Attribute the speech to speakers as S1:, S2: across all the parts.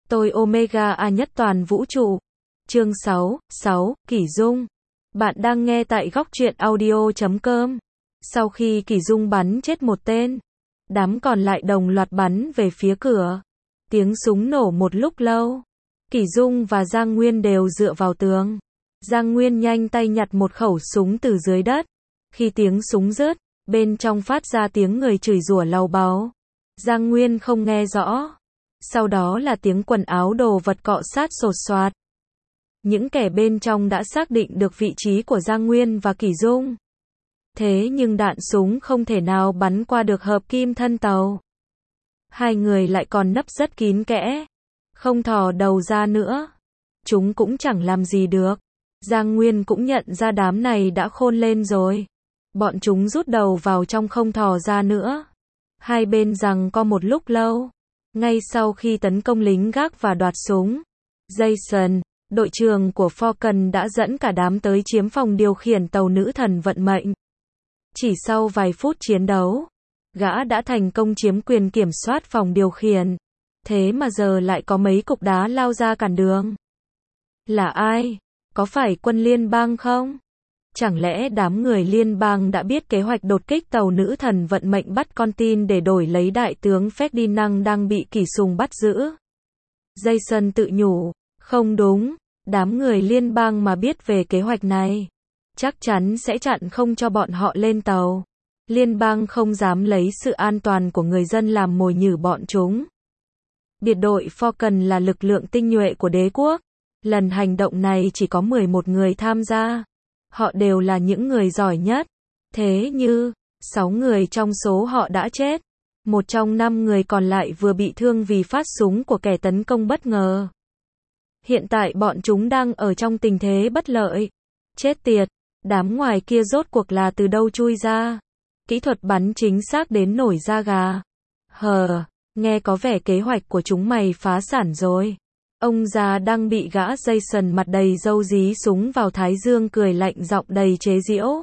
S1: Tôi Omega A nhất toàn vũ trụ. Chương 6, Kỷ Dung. Bạn đang nghe tại góc truyện audio.com. Sau khi Kỷ Dung bắn chết một tên, đám còn lại đồng loạt bắn về phía cửa. Tiếng súng nổ một lúc lâu. Kỷ Dung và Giang Nguyên đều dựa vào tường. Giang Nguyên nhanh tay nhặt một khẩu súng từ dưới đất. Khi tiếng súng rớt, bên trong phát ra tiếng người chửi rủa làu báu. Giang Nguyên không nghe rõ. Sau đó là tiếng quần áo đồ vật cọ sát sột soạt. Những kẻ bên trong đã xác định được vị trí của Giang Nguyên và Kỷ Dung. Thế nhưng đạn súng không thể nào bắn qua được hợp kim thân tàu. Hai người lại còn nấp rất kín kẽ, không thò đầu ra nữa. Chúng cũng chẳng làm gì được. Giang Nguyên cũng nhận ra đám này đã khôn lên rồi. Bọn chúng rút đầu vào trong không thò ra nữa. Hai bên giằng co một lúc lâu. Ngay sau khi tấn công lính gác và đoạt súng, Jason, đội trưởng của Falcon đã dẫn cả đám tới chiếm phòng điều khiển tàu nữ thần vận mệnh. Chỉ sau vài phút chiến đấu, gã đã thành công chiếm quyền kiểm soát phòng điều khiển. Thế mà giờ lại có mấy cục đá lao ra cản đường. Là ai? Có phải quân liên bang không? Chẳng lẽ đám người liên bang đã biết kế hoạch đột kích tàu nữ thần vận mệnh bắt con tin để đổi lấy đại tướng Ferdinand đang bị Kỷ Sùng bắt giữ? Jason tự nhủ, không đúng, đám người liên bang mà biết về kế hoạch này, chắc chắn sẽ chặn không cho bọn họ lên tàu. Liên bang không dám lấy sự an toàn của người dân làm mồi nhử bọn chúng. Biệt đội Falcon là lực lượng tinh nhuệ của đế quốc. Lần hành động này chỉ có 11 người tham gia. Họ đều là những người giỏi nhất. Thế như, 6 người trong số họ đã chết. Một trong 5 người còn lại vừa bị thương vì phát súng của kẻ tấn công bất ngờ. Hiện tại bọn chúng đang ở trong tình thế bất lợi. Chết tiệt, đám ngoài kia rốt cuộc là từ đâu chui ra. Kỹ thuật bắn chính xác đến nổi da gà. Nghe có vẻ kế hoạch của chúng mày phá sản rồi. Ông già đang bị gã Jason mặt đầy râu dí súng vào thái dương cười lạnh giọng đầy chế giễu.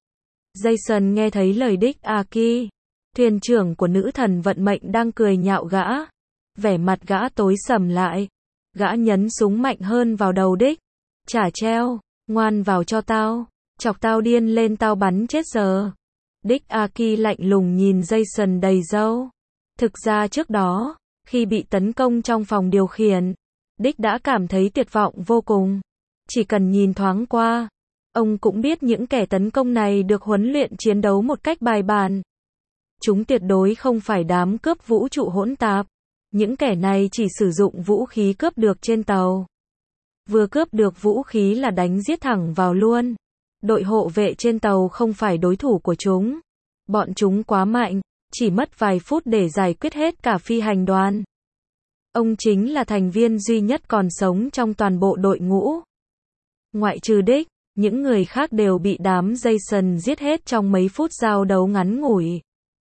S1: Jason nghe thấy lời Dick Aki, thuyền trưởng của nữ thần vận mệnh đang cười nhạo gã. Vẻ mặt gã tối sầm lại. Gã nhấn súng mạnh hơn vào đầu Dick. Chả treo, ngoan vào cho tao. Chọc tao điên lên tao bắn chết giờ. Dick Aki lạnh lùng nhìn Jason đầy râu. Thực ra trước đó, khi bị tấn công trong phòng điều khiển, Dick đã cảm thấy tuyệt vọng vô cùng. Chỉ cần nhìn thoáng qua, ông cũng biết những kẻ tấn công này được huấn luyện chiến đấu một cách bài bản. Chúng tuyệt đối không phải đám cướp vũ trụ hỗn tạp. Những kẻ này chỉ sử dụng vũ khí cướp được trên tàu. Vừa cướp được vũ khí là đánh giết thẳng vào luôn. Đội hộ vệ trên tàu không phải đối thủ của chúng. Bọn chúng quá mạnh, chỉ mất vài phút để giải quyết hết cả phi hành đoàn. Ông chính là thành viên duy nhất còn sống trong toàn bộ đội ngũ. Ngoại trừ Dick, những người khác đều bị đám Jason giết hết trong mấy phút giao đấu ngắn ngủi.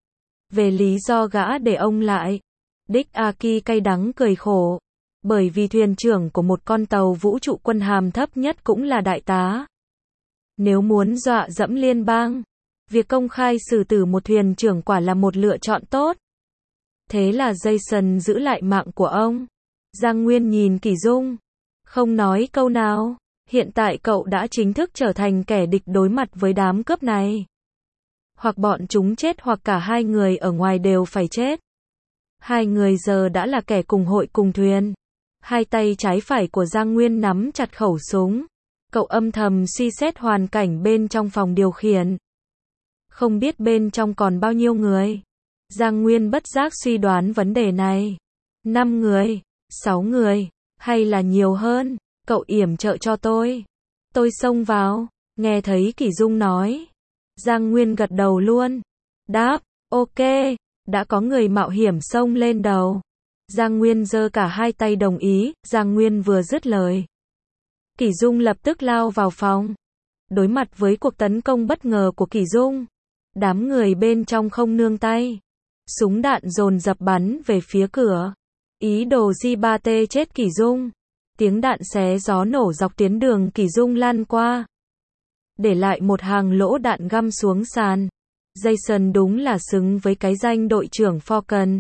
S1: Về lý do gã để ông lại, Dick Aki cay đắng cười khổ. Bởi vì thuyền trưởng của một con tàu vũ trụ quân hàm thấp nhất cũng là đại tá. Nếu muốn dọa dẫm liên bang, việc công khai xử tử một thuyền trưởng quả là một lựa chọn tốt. Thế là Jason giữ lại mạng của ông. Giang Nguyên nhìn Kỷ Dung, không nói câu nào. Hiện tại cậu đã chính thức trở thành kẻ địch đối mặt với đám cướp này. Hoặc bọn chúng chết hoặc cả hai người ở ngoài đều phải chết. Hai người giờ đã là kẻ cùng hội cùng thuyền. Hai tay trái phải của Giang Nguyên nắm chặt khẩu súng. Cậu âm thầm suy xét hoàn cảnh bên trong phòng điều khiển. Không biết bên trong còn bao nhiêu người. Giang Nguyên bất giác suy đoán vấn đề này. 5 người, 6 người, hay là nhiều hơn, cậu yểm trợ cho tôi. Tôi xông vào, nghe thấy Kỷ Dung nói. Giang Nguyên gật đầu luôn. Đáp, ok, đã có người mạo hiểm xông lên đầu. Giang Nguyên giơ cả hai tay đồng ý. Giang Nguyên vừa dứt lời, Kỷ Dung lập tức lao vào phòng. Đối mặt với cuộc tấn công bất ngờ của Kỷ Dung, đám người bên trong không nương tay. Súng đạn dồn dập bắn về phía cửa. Ý đồ J3T chết Kỷ Dung. Tiếng đạn xé gió nổ dọc tuyến đường Kỷ Dung lan qua, để lại một hàng lỗ đạn găm xuống sàn. Jason đúng là xứng với cái danh đội trưởng Falcon.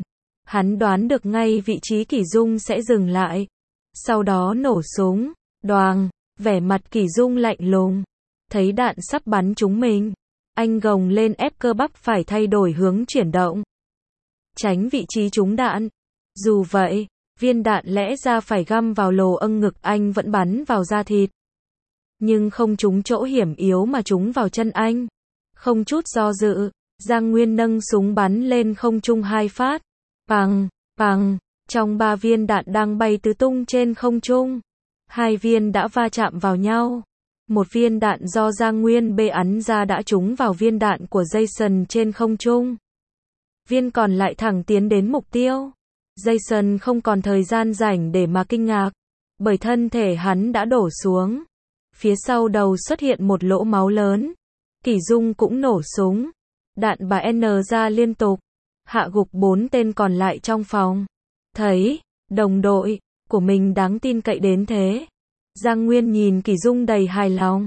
S1: Hắn đoán được ngay vị trí Kỷ Dung sẽ dừng lại. Sau đó nổ súng, đoàng, vẻ mặt Kỷ Dung lạnh lùng. Thấy đạn sắp bắn trúng mình, anh gồng lên ép cơ bắp phải thay đổi hướng chuyển động, tránh vị trí trúng đạn. Dù vậy, viên đạn lẽ ra phải găm vào lồ âng ngực anh vẫn bắn vào da thịt. Nhưng không trúng chỗ hiểm yếu mà trúng vào chân anh. Không chút do dự, Giang Nguyên nâng súng bắn lên không trung 2 phát. Pằng, pằng, trong 3 viên đạn đang bay tứ tung trên không trung. 2 viên đã va chạm vào nhau. Một viên đạn do Giang Nguyên bắn ra đã trúng vào viên đạn của Jason trên không trung. Viên còn lại thẳng tiến đến mục tiêu. Jason không còn thời gian rảnh để mà kinh ngạc, bởi thân thể hắn đã đổ xuống. Phía sau đầu xuất hiện một lỗ máu lớn. Kỷ Dung cũng nổ súng. Đạn bắn ra liên tục, hạ gục 4 tên còn lại trong phòng. Thấy đồng đội của mình đáng tin cậy đến thế, Giang Nguyên nhìn Kỷ Dung đầy hài lòng.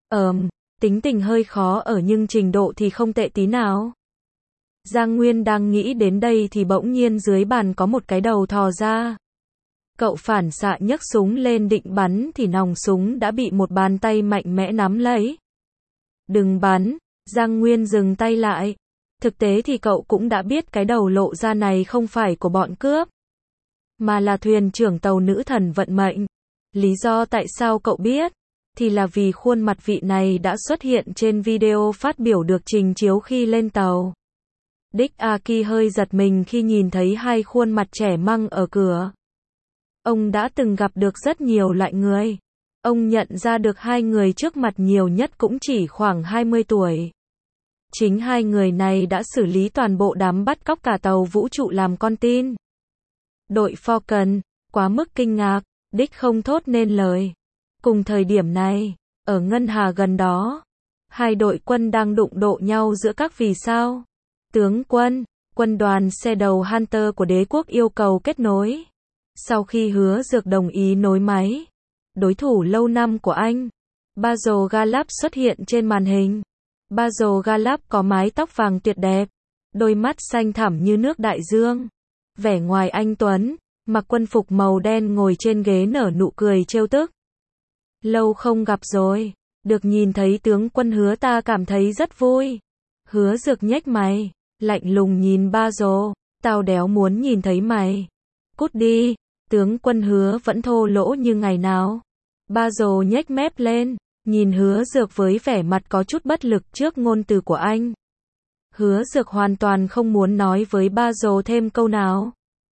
S1: Tính tình hơi khó ở nhưng trình độ thì không tệ tí nào. Giang Nguyên đang nghĩ đến đây thì bỗng nhiên dưới bàn có một cái đầu thò ra. Cậu phản xạ nhấc súng lên định bắn thì nòng súng đã bị một bàn tay mạnh mẽ nắm lấy. Đừng bắn, Giang Nguyên dừng tay lại. Thực tế thì cậu cũng đã biết cái đầu lộ ra này không phải của bọn cướp, mà là thuyền trưởng tàu Nữ Thần Vận Mệnh. Lý do tại sao cậu biết, thì là vì khuôn mặt vị này đã xuất hiện trên video phát biểu được trình chiếu khi lên tàu. Dick Aki hơi giật mình khi nhìn thấy 2 khuôn mặt trẻ măng ở cửa. Ông đã từng gặp được rất nhiều loại người. Ông nhận ra được 2 người trước mặt nhiều nhất cũng chỉ khoảng 20 tuổi. Chính 2 người này đã xử lý toàn bộ đám bắt cóc cả tàu vũ trụ làm con tin. Đội Falcon, quá mức kinh ngạc, Dick không thốt nên lời. Cùng thời điểm này, ở ngân hà gần đó, 2 đội quân đang đụng độ nhau giữa các vì sao. Tướng quân, quân đoàn xe đầu Hunter của đế quốc yêu cầu kết nối. Sau khi Hứa Dược đồng ý nối máy, đối thủ lâu năm của anh, Basil Galab xuất hiện trên màn hình. Basil Galab có mái tóc vàng tuyệt đẹp, đôi mắt xanh thẳm như nước đại dương. Vẻ ngoài anh tuấn, mặc quân phục màu đen ngồi trên ghế nở nụ cười trêu tức. Lâu không gặp rồi, được nhìn thấy tướng quân Hứa ta cảm thấy rất vui. Hứa Dược nhếch mày, lạnh lùng nhìn Basil, tao đéo muốn nhìn thấy mày. Cút đi, tướng quân Hứa vẫn thô lỗ như ngày nào. Basil nhếch mép lên, nhìn Hứa Dược với vẻ mặt có chút bất lực trước ngôn từ của anh. Hứa Dược hoàn toàn không muốn nói với Basil thêm câu nào.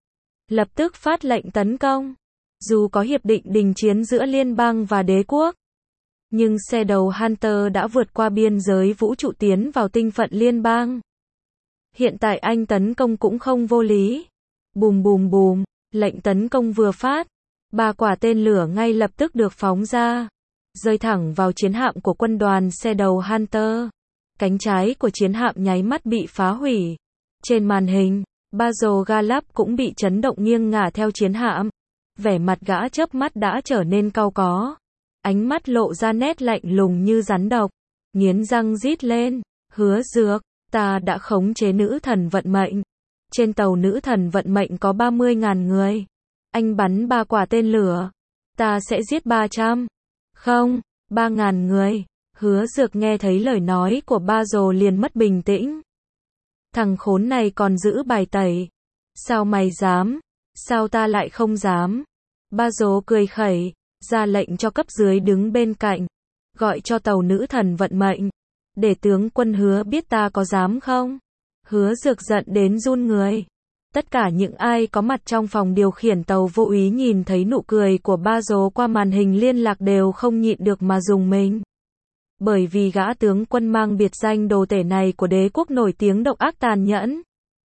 S1: Lập tức phát lệnh tấn công. Dù có hiệp định đình chiến giữa liên bang và đế quốc, nhưng xe đầu Hunter đã vượt qua biên giới vũ trụ tiến vào tinh phận liên bang. Hiện tại anh tấn công cũng không vô lý. Bùm bùm bùm, lệnh tấn công vừa phát, 3 quả tên lửa ngay lập tức được phóng ra, rơi thẳng vào chiến hạm của quân đoàn xe đầu Hunter. Cánh trái của chiến hạm nháy mắt bị phá hủy. Trên màn hình, Basil Galab cũng bị chấn động nghiêng ngả theo chiến hạm. Vẻ mặt gã chớp mắt đã trở nên cau có. Ánh mắt lộ ra nét lạnh lùng như rắn độc. Nghiến răng rít lên. Hứa Dược, ta đã khống chế Nữ Thần Vận Mệnh. Trên tàu Nữ Thần Vận Mệnh có 30.000 người. Anh bắn 3 quả tên lửa, ta sẽ giết 300. Không, 3.000 người. Hứa Dược nghe thấy lời nói của Basil liền mất bình tĩnh. Thằng khốn này còn giữ bài tẩy. Sao mày dám? Sao ta lại không dám? Basil cười khẩy, ra lệnh cho cấp dưới đứng bên cạnh, gọi cho tàu Nữ Thần Vận Mệnh, để tướng quân Hứa biết ta có dám không? Hứa Dược giận đến run người. Tất cả những ai có mặt trong phòng điều khiển tàu vô ý nhìn thấy nụ cười của Basil qua màn hình liên lạc đều không nhịn được mà rùng mình. Bởi vì gã tướng quân mang biệt danh đồ tể này của đế quốc nổi tiếng độc ác tàn nhẫn.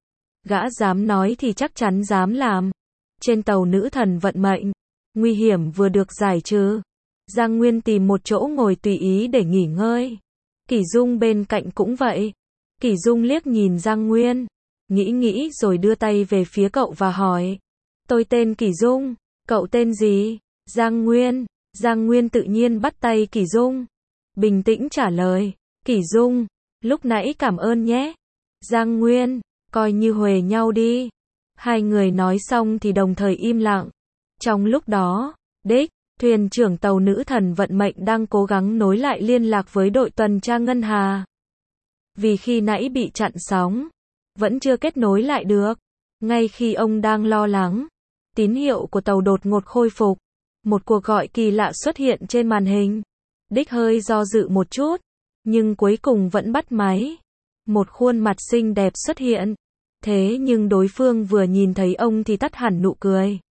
S1: Gã dám nói thì chắc chắn dám làm. Trên tàu Nữ Thần Vận Mệnh, nguy hiểm vừa được giải trừ, Giang Nguyên tìm một chỗ ngồi tùy ý để nghỉ ngơi. Kỷ Dung bên cạnh cũng vậy. Kỷ Dung liếc nhìn Giang Nguyên, nghĩ rồi đưa tay về phía cậu và hỏi. Tôi tên Kỷ Dung, cậu tên gì? Giang Nguyên. Giang Nguyên tự nhiên bắt tay Kỷ Dung, bình tĩnh trả lời. Kỷ Dung, lúc nãy cảm ơn nhé. Giang Nguyên, coi như huề nhau đi. Hai người nói xong thì đồng thời im lặng. Trong lúc đó, Dick, thuyền trưởng tàu nữ thần vận mệnh đang cố gắng nối lại liên lạc với đội tuần tra ngân hà. Vì khi nãy bị chặn sóng, vẫn chưa kết nối lại được. Ngay khi ông đang lo lắng, tín hiệu của tàu đột ngột khôi phục. Một cuộc gọi kỳ lạ xuất hiện trên màn hình. Dick hơi do dự một chút, nhưng cuối cùng vẫn bắt máy. Một khuôn mặt xinh đẹp xuất hiện. Thế nhưng đối phương vừa nhìn thấy ông thì tắt hẳn nụ cười.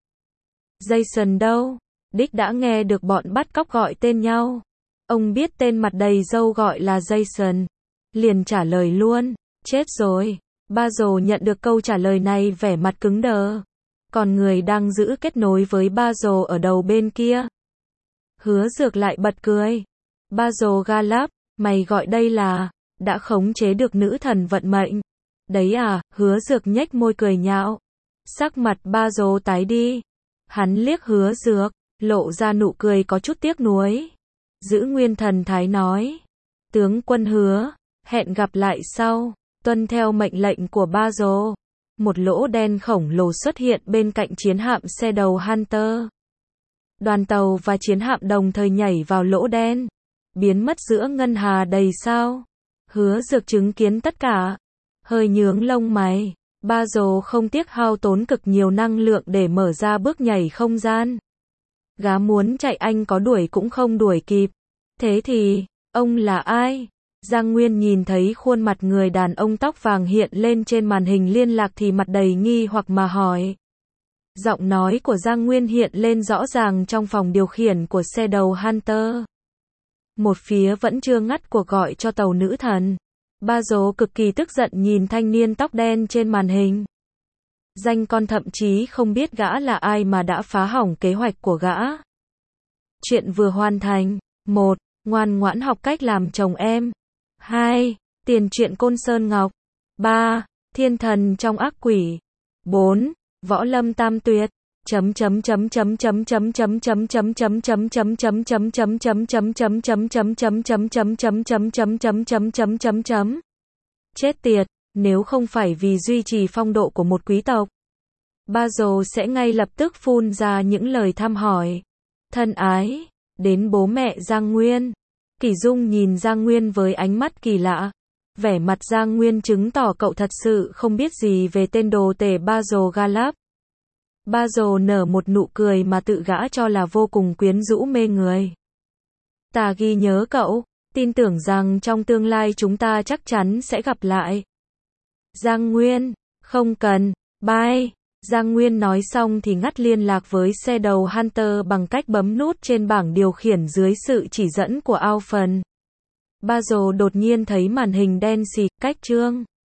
S1: Jason đâu? Dick đã nghe được bọn bắt cóc gọi tên nhau. Ông biết tên mặt đầy râu gọi là Jason. Liền trả lời luôn. Chết rồi. Basil nhận được câu trả lời này vẻ mặt cứng đờ. Còn người đang giữ kết nối với Basil ở đầu bên kia. Hứa Dược lại bật cười. Basil Gallup, mày gọi đây là đã khống chế được nữ thần vận mệnh. Đấy à, Hứa Dược nhếch môi cười nhạo. Sắc mặt Basil tái đi. Hắn liếc Hứa Dược, lộ ra nụ cười có chút tiếc nuối. Giữ nguyên thần thái nói. Tướng quân Hứa, hẹn gặp lại sau. Tuân theo mệnh lệnh của Basil. Một lỗ đen khổng lồ xuất hiện bên cạnh chiến hạm xe đầu Hunter. Đoàn tàu và chiến hạm đồng thời nhảy vào lỗ đen. Biến mất giữa ngân hà đầy sao. Hứa Dược chứng kiến tất cả. Hơi nhướng lông mày. Basil không tiếc hao tốn cực nhiều năng lượng để mở ra bước nhảy không gian. Gá muốn chạy anh có đuổi cũng không đuổi kịp. Thế thì, ông là ai? Giang Nguyên nhìn thấy khuôn mặt người đàn ông tóc vàng hiện lên trên màn hình liên lạc thì mặt đầy nghi hoặc mà hỏi. Giọng nói của Giang Nguyên hiện lên rõ ràng trong phòng điều khiển của xe đầu Hunter. Một phía vẫn chưa ngắt cuộc gọi cho tàu nữ thần. Basil cực kỳ tức giận nhìn thanh niên tóc đen trên màn hình. Danh con thậm chí không biết gã là ai mà đã phá hỏng kế hoạch của gã. Chuyện vừa hoàn thành. 1. Ngoan ngoãn học cách làm chồng em. 2. Tiền truyện Côn Sơn Ngọc. 3. Thiên thần trong ác quỷ. 4. Võ lâm tam tuyệt. Chết tiệt, nếu không phải vì duy trì phong độ của một quý tộc, Basil sẽ ngay lập tức phun ra những lời thăm hỏi. Thân ái, đến bố mẹ Giang Nguyên. Kỷ Dung nhìn Giang Nguyên với ánh mắt kỳ lạ. Vẻ mặt Giang Nguyên chứng tỏ cậu thật sự không biết gì về tên đồ tể Basil Gallup. Basil nở một nụ cười mà tự gã cho là vô cùng quyến rũ mê người. Ta ghi nhớ cậu, tin tưởng rằng trong tương lai chúng ta chắc chắn sẽ gặp lại. Giang Nguyên, không cần, bye. Giang Nguyên nói xong thì ngắt liên lạc với xe đầu Hunter bằng cách bấm nút trên bảng điều khiển dưới sự chỉ dẫn của Alphen. Basil đột nhiên thấy màn hình đen xì, cách chương.